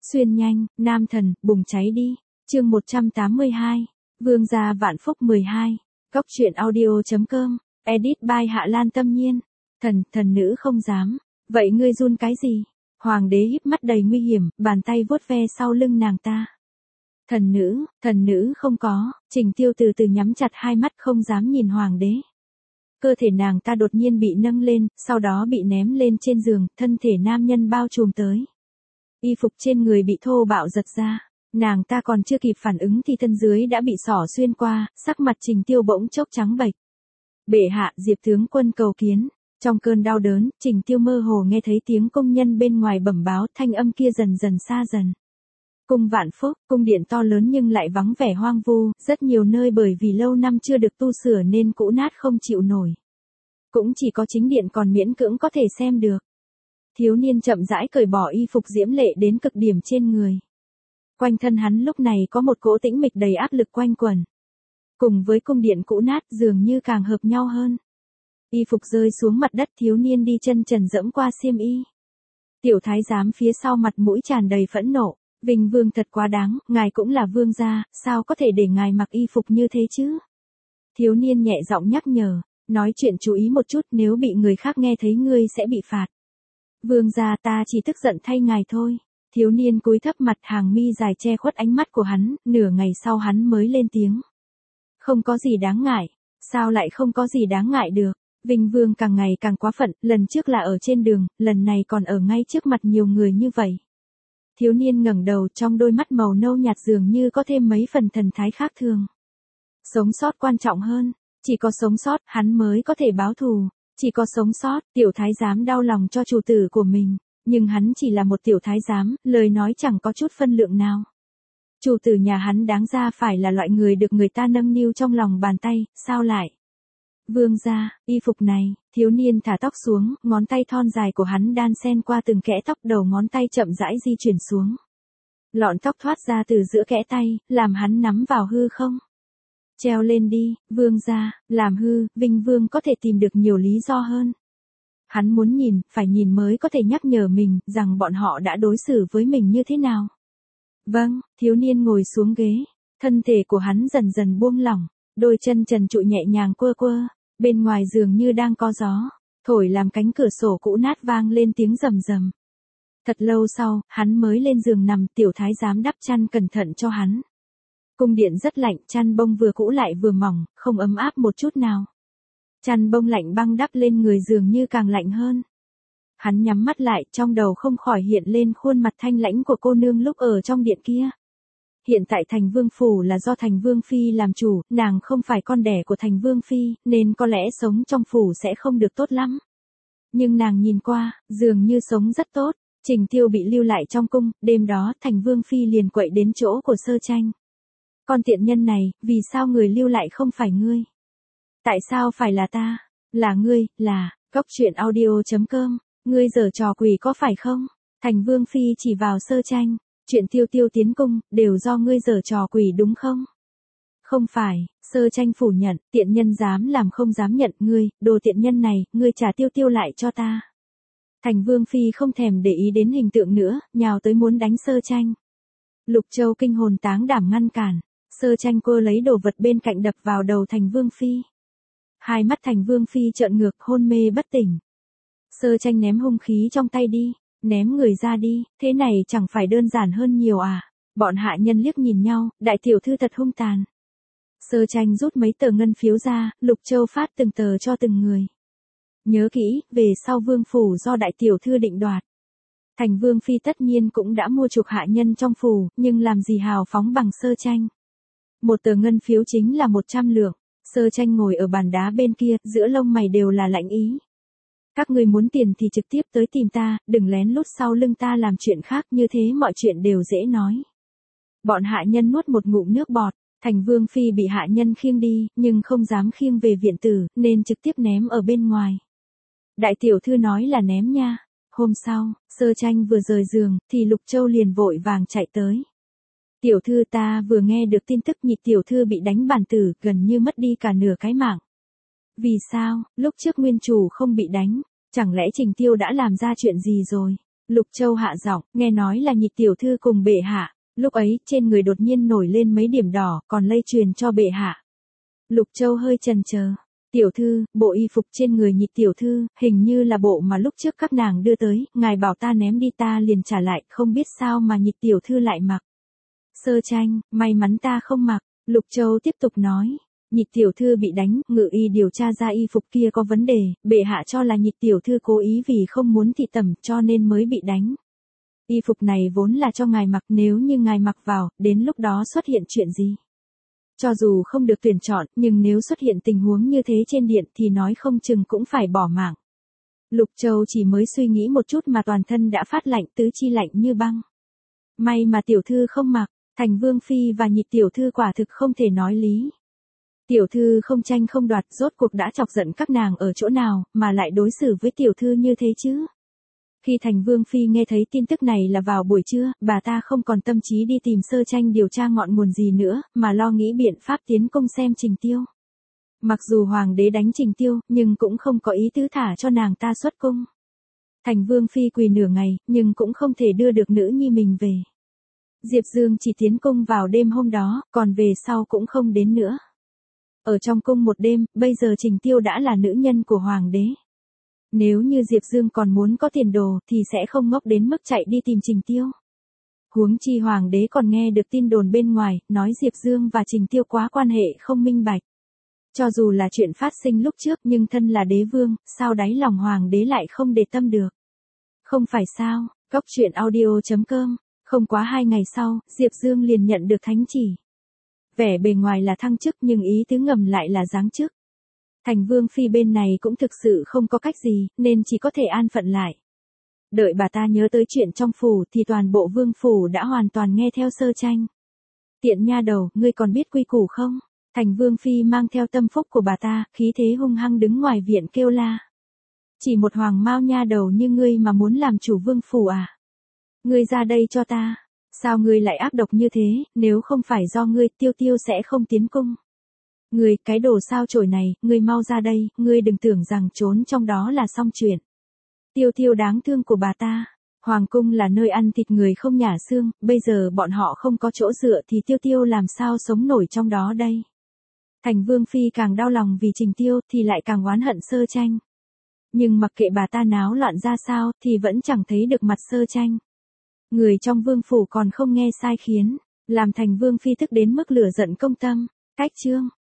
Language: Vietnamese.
Xuyên nhanh, nam thần, bùng cháy đi. Chương 182. Vương gia vạn phúc 12. Góc truyện audio.com. Edit by Hạ Lan Tâm Nhiên. Thần nữ không dám. Vậy ngươi run cái gì? Hoàng đế híp mắt đầy nguy hiểm, bàn tay vuốt ve sau lưng nàng ta. Thần nữ không có. Trình Tiêu từ từ nhắm chặt hai mắt không dám nhìn hoàng đế. Cơ thể nàng ta đột nhiên bị nâng lên, sau đó bị ném lên trên giường, thân thể nam nhân bao trùm tới. Y phục trên người bị thô bạo giật ra, nàng ta còn chưa kịp phản ứng thì thân dưới đã bị xỏ xuyên qua, sắc mặt Trình Tiêu bỗng chốc trắng bệch. Bệ hạ, Diệp tướng quân cầu kiến. Trong cơn đau đớn, Trình Tiêu mơ hồ nghe thấy tiếng công nhân bên ngoài bẩm báo, thanh âm kia dần dần xa dần. Cung Vạn Phúc, cung điện to lớn nhưng lại vắng vẻ hoang vu, rất nhiều nơi bởi vì lâu năm chưa được tu sửa nên cũ nát không chịu nổi. Cũng chỉ có chính điện còn miễn cưỡng có thể xem được. Thiếu niên chậm rãi cởi bỏ y phục diễm lệ đến cực điểm trên người. Quanh thân hắn lúc này có một cỗ tĩnh mịch đầy áp lực quanh quẩn. Cùng với cung điện cũ nát dường như càng hợp nhau hơn. Y phục rơi xuống mặt đất, thiếu niên đi chân trần dẫm qua xiêm y. Tiểu thái giám phía sau mặt mũi tràn đầy phẫn nộ. Vinh vương thật quá đáng, ngài cũng là vương gia, sao có thể để ngài mặc y phục như thế chứ? Thiếu niên nhẹ giọng nhắc nhở, nói chuyện chú ý một chút, nếu bị người khác nghe thấy ngươi sẽ bị phạt. Vương gia, ta chỉ tức giận thay ngài thôi. Thiếu niên cúi thấp mặt, hàng mi dài che khuất ánh mắt của hắn, nửa ngày sau hắn mới lên tiếng. Không có gì đáng ngại. Sao lại không có gì đáng ngại được? Vinh vương càng ngày càng quá phận, lần trước là ở trên đường, lần này còn ở ngay trước mặt nhiều người như vậy. Thiếu niên ngẩng đầu, trong đôi mắt màu nâu nhạt dường như có thêm mấy phần thần thái khác thường. Sống sót quan trọng hơn, chỉ có sống sót, hắn mới có thể báo thù. Chỉ có sống sót, tiểu thái giám đau lòng cho chủ tử của mình, nhưng hắn chỉ là một tiểu thái giám, lời nói chẳng có chút phân lượng nào. Chủ tử nhà hắn đáng ra phải là loại người được người ta nâng niu trong lòng bàn tay, sao lại? Vương gia, y phục này, thiếu niên thả tóc xuống, ngón tay thon dài của hắn đan xen qua từng kẽ tóc, đầu ngón tay chậm rãi di chuyển xuống. Lọn tóc thoát ra từ giữa kẽ tay, làm hắn nắm vào hư không. Treo lên đi, vương gia, làm hư, Vinh vương có thể tìm được nhiều lý do hơn. Hắn muốn nhìn, phải nhìn mới có thể nhắc nhở mình, rằng bọn họ đã đối xử với mình như thế nào. Vâng, thiếu niên ngồi xuống ghế, thân thể của hắn dần dần buông lỏng, đôi chân trần trụi nhẹ nhàng quơ quơ, bên ngoài dường như đang có gió, thổi làm cánh cửa sổ cũ nát vang lên tiếng rầm rầm. Thật lâu sau, hắn mới lên giường nằm, tiểu thái giám đắp chăn cẩn thận cho hắn. Cung điện rất lạnh, chăn bông vừa cũ lại vừa mỏng, không ấm áp một chút nào. Chăn bông lạnh băng đắp lên người dường như càng lạnh hơn. Hắn nhắm mắt lại, trong đầu không khỏi hiện lên khuôn mặt thanh lãnh của cô nương lúc ở trong điện kia. Hiện tại Thành Vương Phủ là do Thành Vương Phi làm chủ, nàng không phải con đẻ của Thành Vương Phi, nên có lẽ sống trong phủ sẽ không được tốt lắm. Nhưng nàng nhìn qua, dường như sống rất tốt. Trình Tiêu bị lưu lại trong cung, đêm đó Thành Vương Phi liền quậy đến chỗ của Sơ Tranh. Con tiện nhân này, vì sao người lưu lại không phải ngươi? Tại sao phải là ta? Là ngươi, là, góc truyện audio.com, ngươi giở trò quỷ có phải không? Thành Vương Phi chỉ vào Sơ Tranh, chuyện Tiêu Tiêu tiến cung, đều do ngươi giở trò quỷ đúng không? Không phải, Sơ Tranh phủ nhận, tiện nhân dám làm không dám nhận, ngươi, đồ tiện nhân này, ngươi trả Tiêu Tiêu lại cho ta. Thành Vương Phi không thèm để ý đến hình tượng nữa, nhào tới muốn đánh Sơ Tranh. Lục Châu kinh hồn táng đảm ngăn cản, Sơ Tranh cô lấy đồ vật bên cạnh đập vào đầu Thành Vương Phi. Hai mắt Thành Vương Phi trợn ngược, hôn mê bất tỉnh. Sơ Tranh ném hung khí trong tay đi, ném người ra đi, thế này chẳng phải đơn giản hơn nhiều à? Bọn hạ nhân liếc nhìn nhau, đại tiểu thư thật hung tàn. Sơ Tranh rút mấy tờ ngân phiếu ra, Lục Châu phát từng tờ cho từng người. Nhớ kỹ, về sau vương phủ do đại tiểu thư định đoạt. Thành Vương Phi tất nhiên cũng đã mua chuộc hạ nhân trong phủ, nhưng làm gì hào phóng bằng Sơ Tranh. Một tờ ngân phiếu chính là 100 lượng. Sơ Tranh ngồi ở bàn đá bên kia, giữa lông mày đều là lạnh ý. Các người muốn tiền thì trực tiếp tới tìm ta, đừng lén lút sau lưng ta làm chuyện khác, như thế mọi chuyện đều dễ nói. Bọn hạ nhân nuốt một ngụm nước bọt. Thành Vương Phi bị hạ nhân khiêng đi, nhưng không dám khiêng về viện tử, nên trực tiếp ném ở bên ngoài. Đại tiểu thư nói là ném nha. Hôm sau, Sơ Tranh vừa rời giường, thì Lục Châu liền vội vàng chạy tới. Tiểu thư, ta vừa nghe được tin tức Nhị tiểu thư bị đánh bản tử, gần như mất đi cả nửa cái mạng. Vì sao, lúc trước nguyên chủ không bị đánh, chẳng lẽ Trình Tiêu đã làm ra chuyện gì rồi? Lục Châu hạ giọng, nghe nói là Nhịch tiểu thư cùng bệ hạ, lúc ấy trên người đột nhiên nổi lên mấy điểm đỏ, còn lây truyền cho bệ hạ. Lục Châu hơi chần chờ. Tiểu thư, bộ y phục trên người Nhịch tiểu thư, hình như là bộ mà lúc trước các nàng đưa tới, ngài bảo ta ném đi ta liền trả lại, không biết sao mà Nhịch tiểu thư lại mặc. Sơ Tranh, may mắn ta không mặc. Lục Châu tiếp tục nói. Nhịch tiểu thư bị đánh, ngự y điều tra ra y phục kia có vấn đề, bệ hạ cho là Nhịch tiểu thư cố ý vì không muốn thị tẩm cho nên mới bị đánh. Y phục này vốn là cho ngài mặc, nếu như ngài mặc vào, đến lúc đó xuất hiện chuyện gì? Cho dù không được tuyển chọn, nhưng nếu xuất hiện tình huống như thế trên điện thì nói không chừng cũng phải bỏ mạng. Lục Châu chỉ mới suy nghĩ một chút mà toàn thân đã phát lạnh, tứ chi lạnh như băng. May mà tiểu thư không mặc, Thành Vương Phi và Nhịch tiểu thư quả thực không thể nói lý. Tiểu thư không tranh không đoạt, rốt cuộc đã chọc giận các nàng ở chỗ nào, mà lại đối xử với tiểu thư như thế chứ? Khi Thành Vương Phi nghe thấy tin tức này là vào buổi trưa, bà ta không còn tâm trí đi tìm Sơ Tranh điều tra ngọn nguồn gì nữa, mà lo nghĩ biện pháp tiến công xem Trình Tiêu. Mặc dù Hoàng đế đánh Trình Tiêu, nhưng cũng không có ý tứ thả cho nàng ta xuất cung. Thành Vương Phi quỳ nửa ngày, nhưng cũng không thể đưa được nữ nhi mình về. Diệp Dương chỉ tiến cung vào đêm hôm đó, còn về sau cũng không đến nữa. Ở trong cung một đêm, bây giờ Trình Tiêu đã là nữ nhân của Hoàng đế. Nếu như Diệp Dương còn muốn có tiền đồ thì sẽ không ngốc đến mức chạy đi tìm Trình Tiêu. Huống chi Hoàng đế còn nghe được tin đồn bên ngoài, nói Diệp Dương và Trình Tiêu quá quan hệ không minh bạch. Cho dù là chuyện phát sinh lúc trước nhưng thân là đế vương, sao đáy lòng Hoàng đế lại không để tâm được. Không phải sao, Cóc Truyện Audio.com, không quá 2 ngày sau, Diệp Dương liền nhận được thánh chỉ. Vẻ bề ngoài là thăng chức nhưng ý tứ ngầm lại là giáng chức. Thành Vương Phi bên này cũng thực sự không có cách gì, nên chỉ có thể an phận lại. Đợi bà ta nhớ tới chuyện trong phủ thì toàn bộ vương phủ đã hoàn toàn nghe theo Sơ Tranh. Tiện nha đầu, ngươi còn biết quy củ không? Thành Vương Phi mang theo tâm phúc của bà ta, khí thế hung hăng đứng ngoài viện kêu la. Chỉ một hoàng mao nha đầu như ngươi mà muốn làm chủ vương phủ à? Ngươi ra đây cho ta. Sao ngươi lại ác độc như thế, nếu không phải do ngươi, Tiêu Tiêu sẽ không tiến cung. Ngươi, cái đồ sao chổi này, ngươi mau ra đây, ngươi đừng tưởng rằng trốn trong đó là xong chuyện. Tiêu Tiêu đáng thương của bà ta. Hoàng cung là nơi ăn thịt người không nhả xương, bây giờ bọn họ không có chỗ dựa thì Tiêu Tiêu làm sao sống nổi trong đó đây. Thành Vương Phi càng đau lòng vì Trình Tiêu thì lại càng oán hận Sơ Tranh. Nhưng mặc kệ bà ta náo loạn ra sao thì vẫn chẳng thấy được mặt Sơ Tranh. Người trong vương phủ còn không nghe sai khiến, làm Thành Vương Phi tức đến mức lửa giận công tâm. Cách chương